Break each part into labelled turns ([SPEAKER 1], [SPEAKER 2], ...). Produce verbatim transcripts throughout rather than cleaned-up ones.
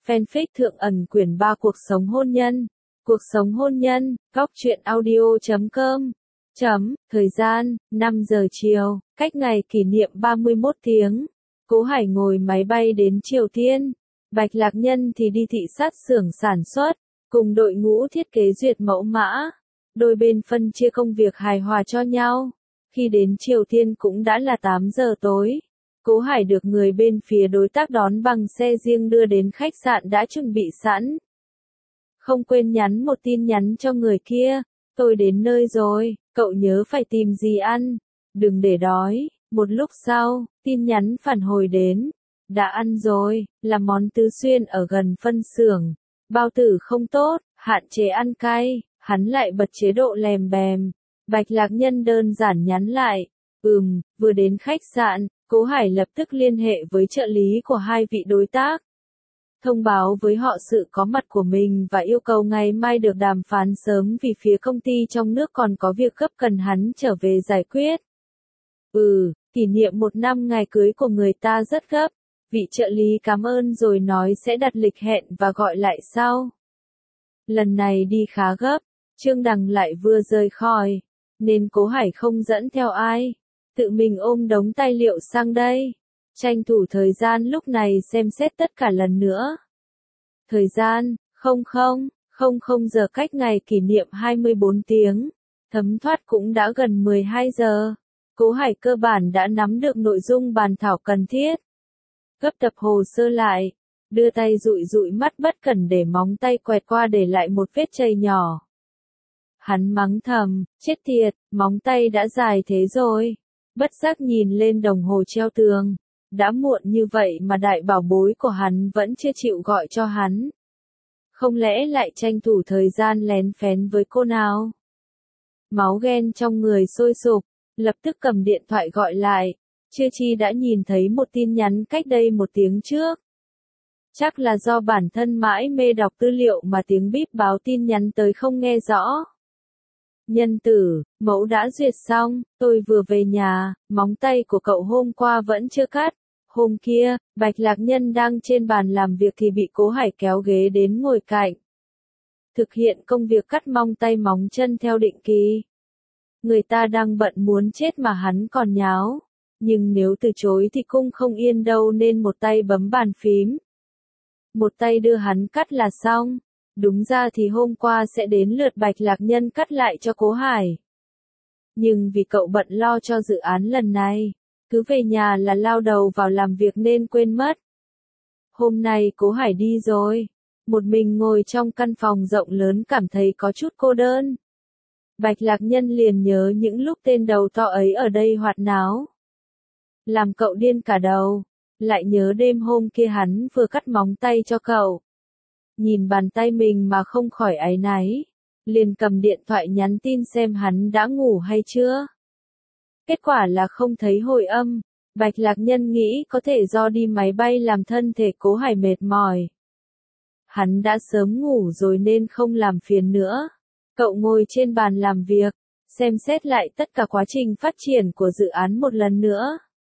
[SPEAKER 1] fanpage Thượng ẩn quyển ba cuộc sống hôn nhân. Cuộc sống hôn nhân, góc truyện audio chấm com. Chấm, thời gian, năm giờ chiều, cách ngày kỷ niệm ba mươi mốt tiếng. Cố Hải ngồi máy bay đến Triều Tiên. Bạch Lạc Nhân thì đi thị sát xưởng sản xuất, cùng đội ngũ thiết kế duyệt mẫu mã. Đôi bên phân chia công việc hài hòa cho nhau. Khi đến Triều Tiên cũng đã là tám giờ tối. Cố Hải được người bên phía đối tác đón bằng xe riêng đưa đến khách sạn đã chuẩn bị sẵn. Không quên nhắn một tin nhắn cho người kia, tôi đến nơi rồi, cậu nhớ phải tìm gì ăn, đừng để đói. Một lúc sau, tin nhắn phản hồi đến, đã ăn rồi, là món tứ xuyên ở gần phân xưởng, bao tử không tốt, hạn chế ăn cay, hắn lại bật chế độ lèm bèm. Bạch Lạc Nhân đơn giản nhắn lại, ừm, vừa đến khách sạn, Cố Hải lập tức liên hệ với trợ lý của hai vị đối tác. Thông báo với họ sự có mặt của mình và yêu cầu ngày mai được đàm phán sớm vì phía công ty trong nước còn có việc gấp cần hắn trở về giải quyết. Ừ, kỷ niệm một năm ngày cưới của người ta rất gấp, vị trợ lý cảm ơn rồi nói sẽ đặt lịch hẹn và gọi lại sau. Lần này đi khá gấp, Trương Đằng lại vừa rời khỏi, nên Cố Hải không dẫn theo ai, tự mình ôm đống tài liệu sang đây. Tranh thủ thời gian lúc này xem xét tất cả lần nữa. Thời gian, không không, không không giờ cách ngày kỷ niệm hai mươi bốn tiếng. Thấm thoát cũng đã gần mười hai giờ. Cố Hải cơ bản đã nắm được nội dung bàn thảo cần thiết. Gấp tập hồ sơ lại, đưa tay dụi dụi mắt bất cẩn để móng tay quẹt qua để lại một vết chày nhỏ. Hắn mắng thầm, chết tiệt, móng tay đã dài thế rồi. Bất giác nhìn lên đồng hồ treo tường. Đã muộn như vậy mà đại bảo bối của hắn vẫn chưa chịu gọi cho hắn. Không lẽ lại tranh thủ thời gian lén phén với cô nào? Máu ghen trong người sôi sục, lập tức cầm điện thoại gọi lại. Chưa chi đã nhìn thấy một tin nhắn cách đây một tiếng trước. Chắc là do bản thân mãi mê đọc tư liệu mà tiếng bíp báo tin nhắn tới không nghe rõ. Nhân tử, mẫu đã duyệt xong, tôi vừa về nhà, móng tay của cậu hôm qua vẫn chưa cắt. Hôm kia, Bạch Lạc Nhân đang trên bàn làm việc thì bị Cố Hải kéo ghế đến ngồi cạnh. Thực hiện công việc cắt móng tay móng chân theo định kỳ. Người ta đang bận muốn chết mà hắn còn nháo. Nhưng nếu từ chối thì cung không yên đâu nên một tay bấm bàn phím. Một tay đưa hắn cắt là xong. Đúng ra thì hôm qua sẽ đến lượt Bạch Lạc Nhân cắt lại cho Cố Hải. Nhưng vì cậu bận lo cho dự án lần này, cứ về nhà là lao đầu vào làm việc nên quên mất. Hôm nay Cố Hải đi rồi, một mình ngồi trong căn phòng rộng lớn cảm thấy có chút cô đơn. Bạch Lạc Nhân liền nhớ những lúc tên đầu to ấy ở đây hoạt náo. Làm cậu điên cả đầu, lại nhớ đêm hôm kia hắn vừa cắt móng tay cho cậu. Nhìn bàn tay mình mà không khỏi áy náy, liền cầm điện thoại nhắn tin xem hắn đã ngủ hay chưa. Kết quả là không thấy hồi âm. Bạch Lạc Nhân nghĩ có thể do đi máy bay làm thân thể Cố Hải mệt mỏi. Hắn đã sớm ngủ rồi nên không làm phiền nữa. Cậu ngồi trên bàn làm việc, xem xét lại tất cả quá trình phát triển của dự án một lần nữa.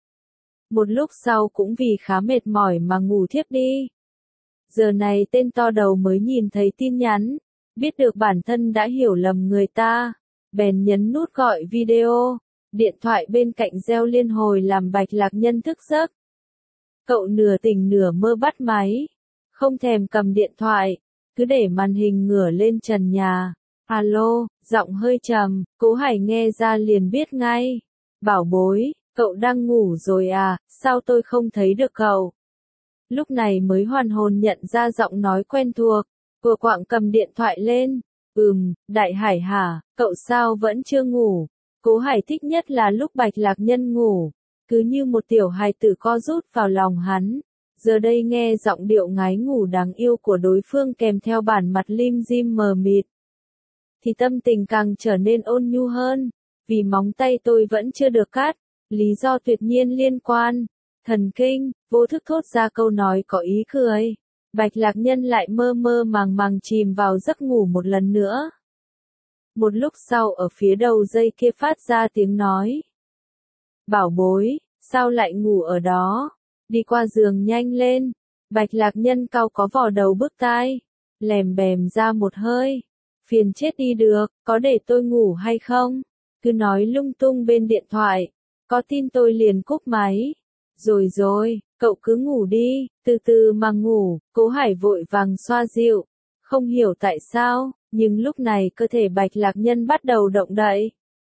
[SPEAKER 1] Một lúc sau cũng vì khá mệt mỏi mà ngủ thiếp đi. Giờ này tên to đầu mới nhìn thấy tin nhắn, biết được bản thân đã hiểu lầm người ta, bèn nhấn nút gọi video. Điện thoại bên cạnh reo liên hồi làm Bạch Lạc Nhân thức giấc. Cậu nửa tỉnh nửa mơ bắt máy, không thèm cầm điện thoại, cứ để màn hình ngửa lên trần nhà. Alo, giọng hơi trầm, Cố Hải nghe ra liền biết ngay. Bảo bối, cậu đang ngủ rồi à, sao tôi không thấy được cậu? Lúc này mới hoàn hồn nhận ra giọng nói quen thuộc, vừa quạng cầm điện thoại lên. Ừm, Đại Hải hả, cậu sao vẫn chưa ngủ? Cố Hải thích nhất là lúc Bạch Lạc Nhân ngủ, cứ như một tiểu hài tử co rút vào lòng hắn. Giờ đây nghe giọng điệu ngái ngủ đáng yêu của đối phương kèm theo bản mặt lim dim mờ mịt, thì tâm tình càng trở nên ôn nhu hơn. Vì móng tay tôi vẫn chưa được cắt, lý do tuyệt nhiên liên quan. Thần kinh, vô thức thốt ra câu nói có ý cười. Bạch Lạc Nhân lại mơ mơ màng màng chìm vào giấc ngủ một lần nữa. Một lúc sau ở phía đầu dây kia phát ra tiếng nói. Bảo bối, sao lại ngủ ở đó? Đi qua giường nhanh lên, Bạch Lạc Nhân cau có vò đầu bứt tai, lèm bèm ra một hơi. Phiền chết đi được, có để tôi ngủ hay không? Cứ nói lung tung bên điện thoại, có tin tôi liền cúp máy. Rồi rồi, cậu cứ ngủ đi, từ từ mà ngủ, Cố Hải vội vàng xoa dịu. Không hiểu tại sao, nhưng lúc này cơ thể Bạch Lạc Nhân bắt đầu động đậy.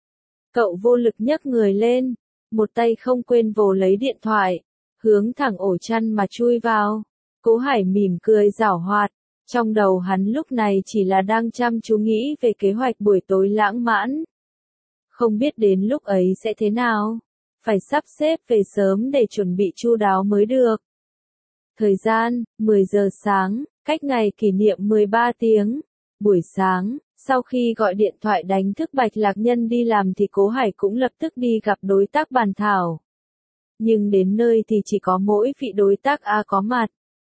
[SPEAKER 1] Cậu vô lực nhấc người lên, một tay không quên vồ lấy điện thoại, hướng thẳng ổ chăn mà chui vào. Cố Hải mỉm cười giảo hoạt, trong đầu hắn lúc này chỉ là đang chăm chú nghĩ về kế hoạch buổi tối lãng mạn. Không biết đến lúc ấy sẽ thế nào, phải sắp xếp về sớm để chuẩn bị chu đáo mới được. Thời gian, mười giờ sáng, cách ngày kỷ niệm mười ba tiếng. Buổi sáng, sau khi gọi điện thoại đánh thức Bạch Lạc Nhân đi làm thì Cố Hải cũng lập tức đi gặp đối tác bàn thảo. Nhưng đến nơi thì chỉ có mỗi vị đối tác A có mặt.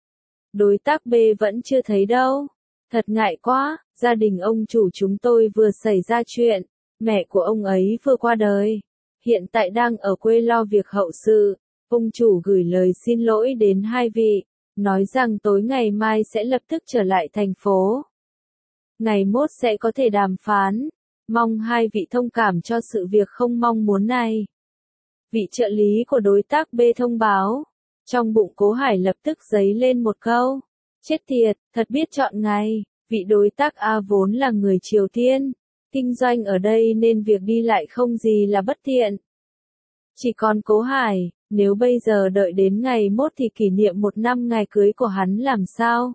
[SPEAKER 1] Đối tác B vẫn chưa thấy đâu. Thật ngại quá, gia đình ông chủ chúng tôi vừa xảy ra chuyện, mẹ của ông ấy vừa qua đời. Hiện tại đang ở quê lo việc hậu sự, ông chủ gửi lời xin lỗi đến hai vị, nói rằng tối ngày mai sẽ lập tức trở lại thành phố. Ngày mốt sẽ có thể đàm phán, mong hai vị thông cảm cho sự việc không mong muốn này. Vị trợ lý của đối tác B thông báo, trong bụng Cố Hải lập tức dấy lên một câu, chết tiệt, thật biết chọn ngày, vị đối tác A vốn là người Triều Tiên, kinh doanh ở đây nên việc đi lại không gì là bất tiện. Chỉ còn Cố Hải, nếu bây giờ đợi đến ngày mốt thì kỷ niệm một năm ngày cưới của hắn làm sao?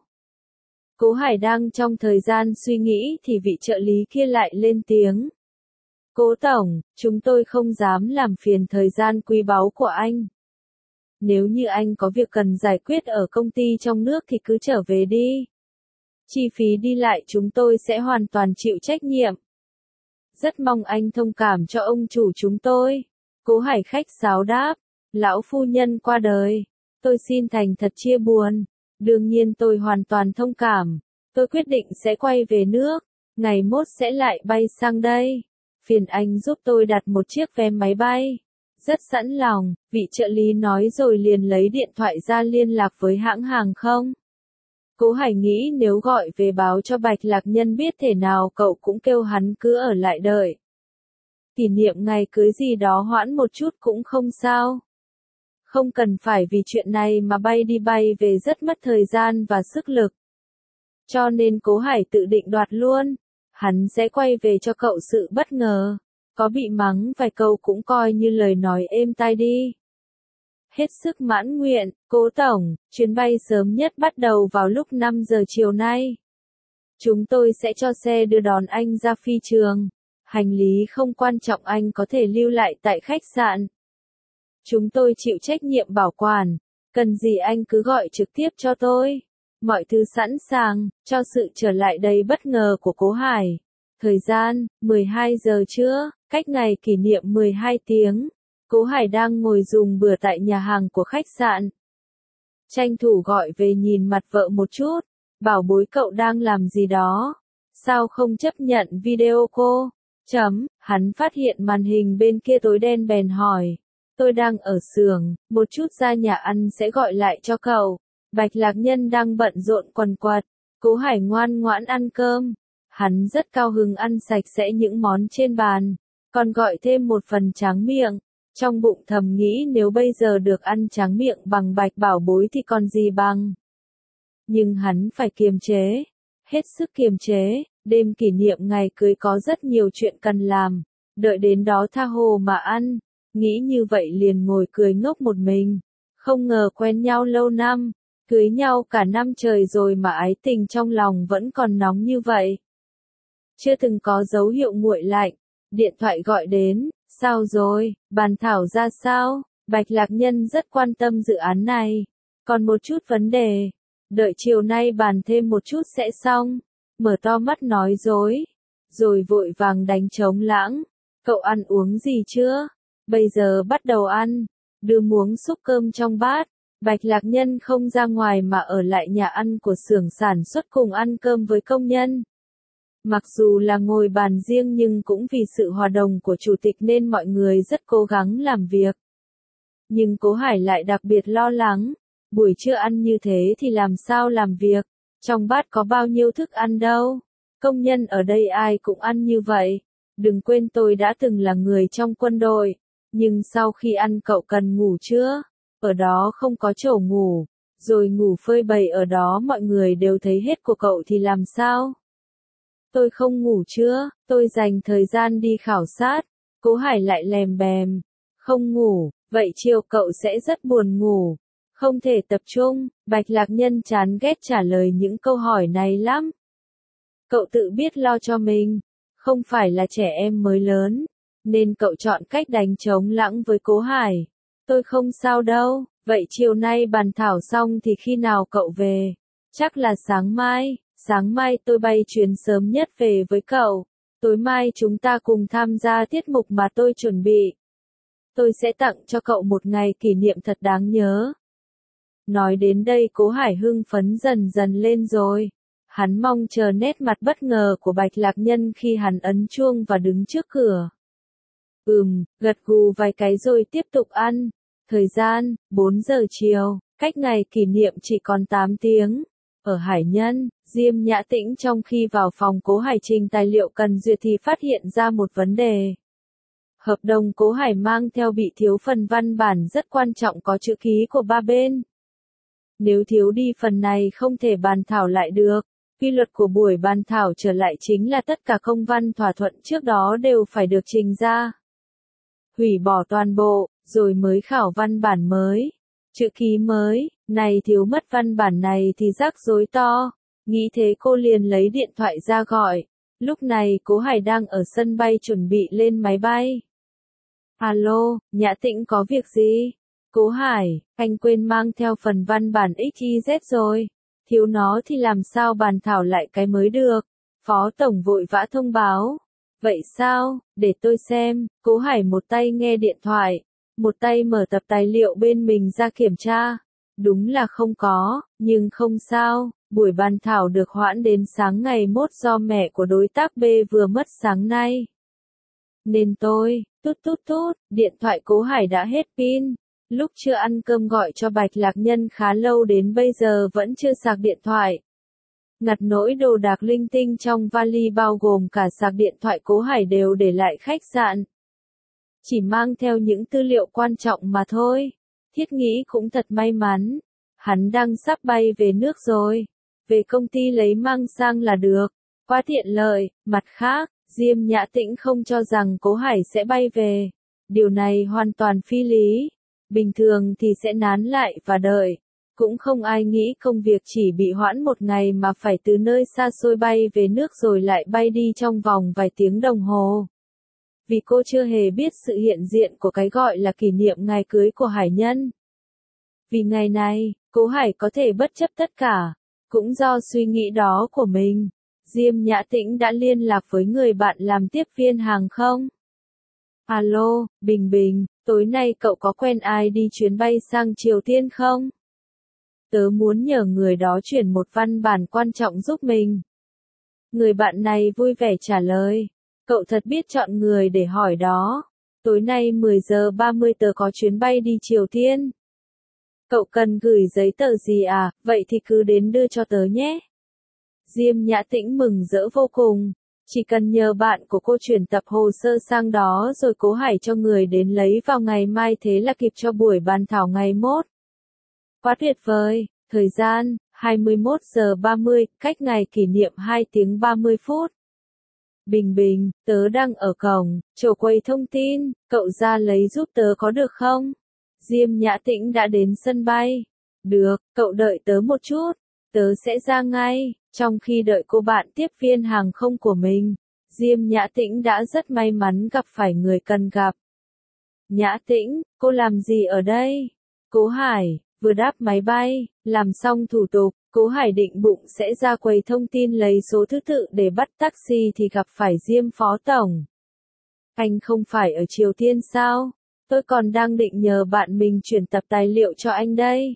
[SPEAKER 1] Cố Hải đang trong thời gian suy nghĩ thì vị trợ lý kia lại lên tiếng. Cố Tổng, chúng tôi không dám làm phiền thời gian quý báu của anh. Nếu như anh có việc cần giải quyết ở công ty trong nước thì cứ trở về đi. Chi phí đi lại chúng tôi sẽ hoàn toàn chịu trách nhiệm. Rất mong anh thông cảm cho ông chủ chúng tôi. Cố Hải khách sáo đáp, lão phu nhân qua đời. Tôi xin thành thật chia buồn. Đương nhiên tôi hoàn toàn thông cảm. Tôi quyết định sẽ quay về nước. Ngày mốt sẽ lại bay sang đây. Phiền anh giúp tôi đặt một chiếc vé máy bay. Rất sẵn lòng, vị trợ lý nói rồi liền lấy điện thoại ra liên lạc với hãng hàng không. Cố Hải nghĩ nếu gọi về báo cho Bạch Lạc Nhân biết thế nào cậu cũng kêu hắn cứ ở lại đợi. Kỷ niệm ngày cưới gì đó hoãn một chút cũng không sao. Không cần phải vì chuyện này mà bay đi bay về rất mất thời gian và sức lực. Cho nên Cố Hải tự định đoạt luôn. Hắn sẽ quay về cho cậu sự bất ngờ. Có bị mắng vài câu cũng coi như lời nói êm tai đi. Hết sức mãn nguyện, Cố Tổng, chuyến bay sớm nhất bắt đầu vào lúc năm giờ chiều nay. Chúng tôi sẽ cho xe đưa đón anh ra phi trường. Hành lý không quan trọng anh có thể lưu lại tại khách sạn. Chúng tôi chịu trách nhiệm bảo quản. Cần gì anh cứ gọi trực tiếp cho tôi. Mọi thứ sẵn sàng, cho sự trở lại đầy bất ngờ của Cố Hải. Thời gian, mười hai giờ trưa, cách ngày kỷ niệm mười hai tiếng. Cố Hải đang ngồi dùng bữa tại nhà hàng của khách sạn. Tranh thủ gọi về nhìn mặt vợ một chút. Bảo bối cậu đang làm gì đó? Sao không chấp nhận video cô? Chấm, hắn phát hiện màn hình bên kia tối đen bèn hỏi. Tôi đang ở xưởng, một chút ra nhà ăn sẽ gọi lại cho cậu. Bạch Lạc Nhân đang bận rộn quần quật. Cố Hải ngoan ngoãn ăn cơm. Hắn rất cao hứng ăn sạch sẽ những món trên bàn. Còn gọi thêm một phần tráng miệng. Trong bụng thầm nghĩ nếu bây giờ được ăn tráng miệng bằng Bạch bảo bối thì còn gì bằng. Nhưng hắn phải kiềm chế. Hết sức kiềm chế. Đêm kỷ niệm ngày cưới có rất nhiều chuyện cần làm. Đợi đến đó tha hồ mà ăn. Nghĩ như vậy liền ngồi cười ngốc một mình. Không ngờ quen nhau lâu năm. Cưới nhau cả năm trời rồi mà ái tình trong lòng vẫn còn nóng như vậy. Chưa từng có dấu hiệu nguội lạnh. Điện thoại gọi đến. Sao rồi, bàn thảo ra sao? Bạch Lạc Nhân rất quan tâm dự án này. Còn một chút vấn đề. Đợi chiều nay bàn thêm một chút sẽ xong. Mở to mắt nói dối. Rồi vội vàng đánh trống lãng. Cậu ăn uống gì chưa? Bây giờ bắt đầu ăn. Đưa muỗng xúc cơm trong bát. Bạch Lạc Nhân không ra ngoài mà ở lại nhà ăn của xưởng sản xuất cùng ăn cơm với công nhân. Mặc dù là ngồi bàn riêng nhưng cũng vì sự hòa đồng của chủ tịch nên mọi người rất cố gắng làm việc. Nhưng Cố Hải lại đặc biệt lo lắng. Buổi trưa ăn như thế thì làm sao làm việc, trong bát có bao nhiêu thức ăn đâu. Công nhân ở đây ai cũng ăn như vậy. Đừng quên tôi đã từng là người trong quân đội, nhưng sau khi ăn cậu cần ngủ chưa? Ở đó không có chỗ ngủ, rồi ngủ phơi bày ở đó mọi người đều thấy hết của cậu thì làm sao? Tôi không ngủ chưa, tôi dành thời gian đi khảo sát. Cố Hải lại lèm bèm. Không ngủ, vậy chiều cậu sẽ rất buồn ngủ. Không thể tập trung, Bạch Lạc Nhân chán ghét trả lời những câu hỏi này lắm. Cậu tự biết lo cho mình, không phải là trẻ em mới lớn, nên cậu chọn cách đánh trống lảng với Cố Hải. Tôi không sao đâu, vậy chiều nay bàn thảo xong thì khi nào cậu về? Chắc là sáng mai, sáng mai tôi bay chuyến sớm nhất về với cậu. Tối mai chúng ta cùng tham gia tiết mục mà tôi chuẩn bị. Tôi sẽ tặng cho cậu một ngày kỷ niệm thật đáng nhớ. Nói đến đây Cố Hải hưng phấn dần dần lên rồi. Hắn mong chờ nét mặt bất ngờ của Bạch Lạc Nhân khi hắn ấn chuông và đứng trước cửa. Ừm, gật gù vài cái rồi tiếp tục ăn. Thời gian, bốn giờ chiều, cách ngày kỷ niệm chỉ còn tám tiếng. Ở Hải Nhân, Diêm Nhã Tĩnh trong khi vào phòng Cố Hải trình tài liệu cần duyệt thì phát hiện ra một vấn đề. Hợp đồng Cố Hải mang theo bị thiếu phần văn bản rất quan trọng có chữ ký của ba bên. Nếu thiếu đi phần này không thể bàn thảo lại được. Quy luật của buổi bàn thảo trở lại chính là tất cả công văn thỏa thuận trước đó đều phải được trình ra. Hủy bỏ toàn bộ, rồi mới khảo văn bản mới. Chữ ký mới, này thiếu mất văn bản này thì rắc rối to. Nghĩ thế cô liền lấy điện thoại ra gọi. Lúc này Cố Hải đang ở sân bay chuẩn bị lên máy bay. Alo, Nhã Tĩnh có việc gì? Cố Hải, anh quên mang theo phần văn bản ích y dét rồi. Thiếu nó thì làm sao bàn thảo lại cái mới được. Phó Tổng vội vã thông báo. Vậy sao, để tôi xem. Cố Hải một tay nghe điện thoại, một tay mở tập tài liệu bên mình ra kiểm tra. Đúng là không có, nhưng không sao. Buổi bàn thảo được hoãn đến sáng ngày mốt do mẹ của đối tác B vừa mất sáng nay. Nên tôi, tút tút tút, điện thoại Cố Hải đã hết pin. Lúc chưa ăn cơm gọi cho Bạch Lạc Nhân khá lâu đến bây giờ vẫn chưa sạc điện thoại. Ngặt nỗi đồ đạc linh tinh trong vali bao gồm cả sạc điện thoại Cố Hải đều để lại khách sạn. Chỉ mang theo những tư liệu quan trọng mà thôi. Thiết nghĩ cũng thật may mắn. Hắn đang sắp bay về nước rồi. Về công ty lấy mang sang là được. Quá tiện lợi. Mặt khác, Diêm Nhã Tĩnh không cho rằng Cố Hải sẽ bay về. Điều này hoàn toàn phi lý. Bình thường thì sẽ nán lại và đợi. Cũng không ai nghĩ công việc chỉ bị hoãn một ngày mà phải từ nơi xa xôi bay về nước rồi lại bay đi trong vòng vài tiếng đồng hồ. Vì cô chưa hề biết sự hiện diện của cái gọi là kỷ niệm ngày cưới của Hải Nhân. Vì ngày này, Cố Hải có thể bất chấp tất cả. Cũng do suy nghĩ đó của mình, Diêm Nhã Tĩnh đã liên lạc với người bạn làm tiếp viên hàng không. Alo, Bình Bình, tối nay cậu có quen ai đi chuyến bay sang Triều Tiên không? Tớ muốn nhờ người đó chuyển một văn bản quan trọng giúp mình. Người bạn này vui vẻ trả lời. Cậu thật biết chọn người để hỏi đó. Tối nay mười giờ ba mươi tớ có chuyến bay đi Triều Tiên. Cậu cần gửi giấy tờ gì à, vậy thì cứ đến đưa cho tớ nhé. Diêm Nhã Tĩnh mừng rỡ vô cùng. Chỉ cần nhờ bạn của cô chuyển tập hồ sơ sang đó rồi Cố Hải cho người đến lấy vào ngày mai thế là kịp cho buổi bàn thảo ngày mốt. Quá tuyệt vời, thời gian, hai mươi mốt giờ ba mươi, cách ngày kỷ niệm hai tiếng ba mươi phút. Bình Bình, tớ đang ở cổng, chỗ quầy thông tin, cậu ra lấy giúp tớ có được không? Diêm Nhã Tĩnh đã đến sân bay. Được, cậu đợi tớ một chút, tớ sẽ ra ngay. Trong khi đợi cô bạn tiếp viên hàng không của mình, Diêm Nhã Tĩnh đã rất may mắn gặp phải người cần gặp. Nhã Tĩnh, cô làm gì ở đây? Cố Hải, vừa đáp máy bay, làm xong thủ tục, Cố Hải định bụng sẽ ra quầy thông tin lấy số thứ tự để bắt taxi thì gặp phải Diêm Phó Tổng. Anh không phải ở Triều Tiên sao? Tôi còn đang định nhờ bạn mình chuyển tập tài liệu cho anh đây.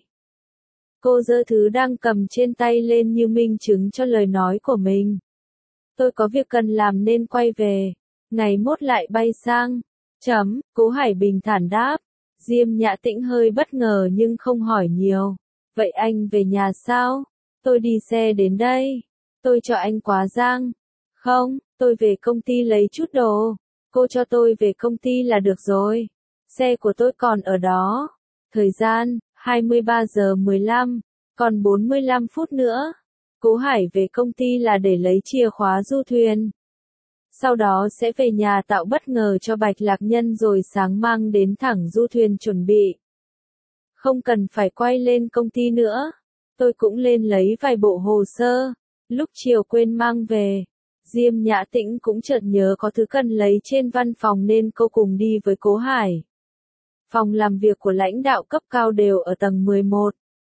[SPEAKER 1] Cô giơ thứ đang cầm trên tay lên như minh chứng cho lời nói của mình. Tôi có việc cần làm nên quay về. Ngày mốt lại bay sang. Chấm, Cố Hải bình thản đáp. Diêm Nhã Tĩnh hơi bất ngờ nhưng không hỏi nhiều. Vậy anh về nhà sao? Tôi đi xe đến đây. Tôi cho anh quá giang. Không, tôi về công ty lấy chút đồ. Cô cho tôi về công ty là được rồi. Xe của tôi còn ở đó. Thời gian, hai mươi ba giờ mười lăm, còn bốn mươi lăm phút nữa. Cố Hải về công ty là để lấy chìa khóa du thuyền. Sau đó sẽ về nhà tạo bất ngờ cho Bạch Lạc Nhân rồi sáng mang đến thẳng du thuyền chuẩn bị. Không cần phải quay lên công ty nữa. Tôi cũng lên lấy vài bộ hồ sơ. Lúc chiều quên mang về. Diêm Nhã Tĩnh cũng chợt nhớ có thứ cần lấy trên văn phòng nên cô cùng đi với Cố Hải. Phòng làm việc của lãnh đạo cấp cao đều ở tầng mười một.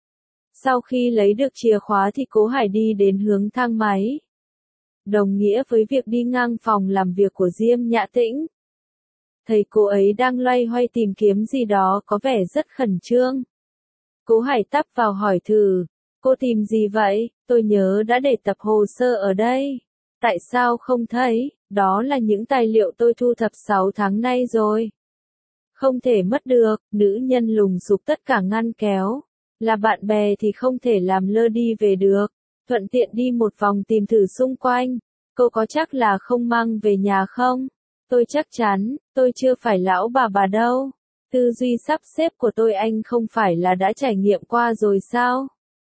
[SPEAKER 1] Sau khi lấy được chìa khóa thì Cố Hải đi đến hướng thang máy. Đồng nghĩa với việc đi ngang phòng làm việc của Diêm Nhã Tĩnh. Thấy cô ấy đang loay hoay tìm kiếm gì đó có vẻ rất khẩn trương. Cố Hải tấp vào hỏi thử, cô tìm gì vậy? Tôi nhớ đã để tập hồ sơ ở đây. Tại sao không thấy? Đó là những tài liệu tôi thu thập sáu tháng nay rồi. Không thể mất được, nữ nhân lùng sục tất cả ngăn kéo. Là bạn bè thì không thể làm lơ đi về được. Thuận tiện đi một vòng tìm thử xung quanh. Cô có chắc là không mang về nhà không? Tôi chắc chắn, tôi chưa phải lão bà bà đâu. Tư duy sắp xếp của tôi anh không phải là đã trải nghiệm qua rồi sao?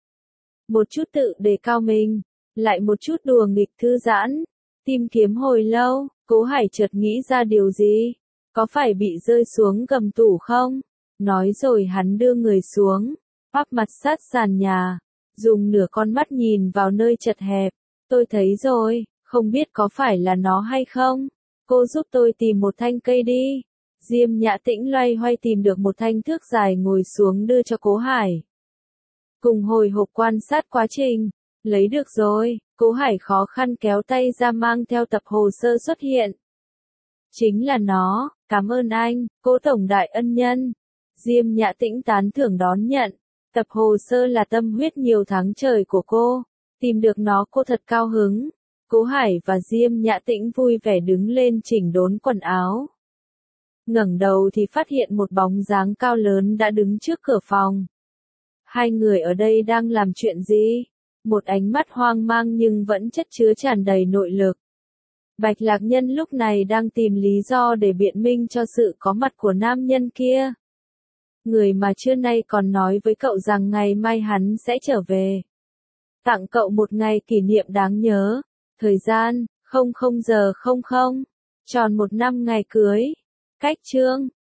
[SPEAKER 1] Một chút tự đề cao mình, lại một chút đùa nghịch thư giãn. Tìm kiếm hồi lâu, Cố Hải chợt nghĩ ra điều gì? Có phải bị rơi xuống gầm tủ không? Nói rồi hắn đưa người xuống, áp mặt sát sàn nhà, dùng nửa con mắt nhìn vào nơi chật hẹp. Tôi thấy rồi, không biết có phải là nó hay không? Cô giúp tôi tìm một thanh cây đi. Diêm Nhã Tĩnh loay hoay tìm được một thanh thước dài ngồi xuống đưa cho Cố Hải. Cùng hồi hộp quan sát quá trình. Lấy được rồi, Cố Hải khó khăn kéo tay ra mang theo tập hồ sơ xuất hiện. Chính là nó, cảm ơn anh, Cố tổng đại ân nhân. Diêm Nhã Tĩnh tán thưởng đón nhận. Tập hồ sơ là tâm huyết nhiều tháng trời của cô. Tìm được nó cô thật cao hứng. Cố Hải và Diêm Nhã Tĩnh vui vẻ đứng lên chỉnh đốn quần áo. Ngẩng đầu thì phát hiện một bóng dáng cao lớn đã đứng trước cửa phòng. Hai người ở đây đang làm chuyện gì? Một ánh mắt hoang mang nhưng vẫn chất chứa tràn đầy nội lực. Bạch Lạc Nhân lúc này đang tìm lý do để biện minh cho sự có mặt của nam nhân kia. Người mà trưa nay còn nói với cậu rằng ngày mai hắn sẽ trở về. Tặng cậu một ngày kỷ niệm đáng nhớ. Thời gian, không không giờ không không. Tròn một năm ngày cưới. Cách chương.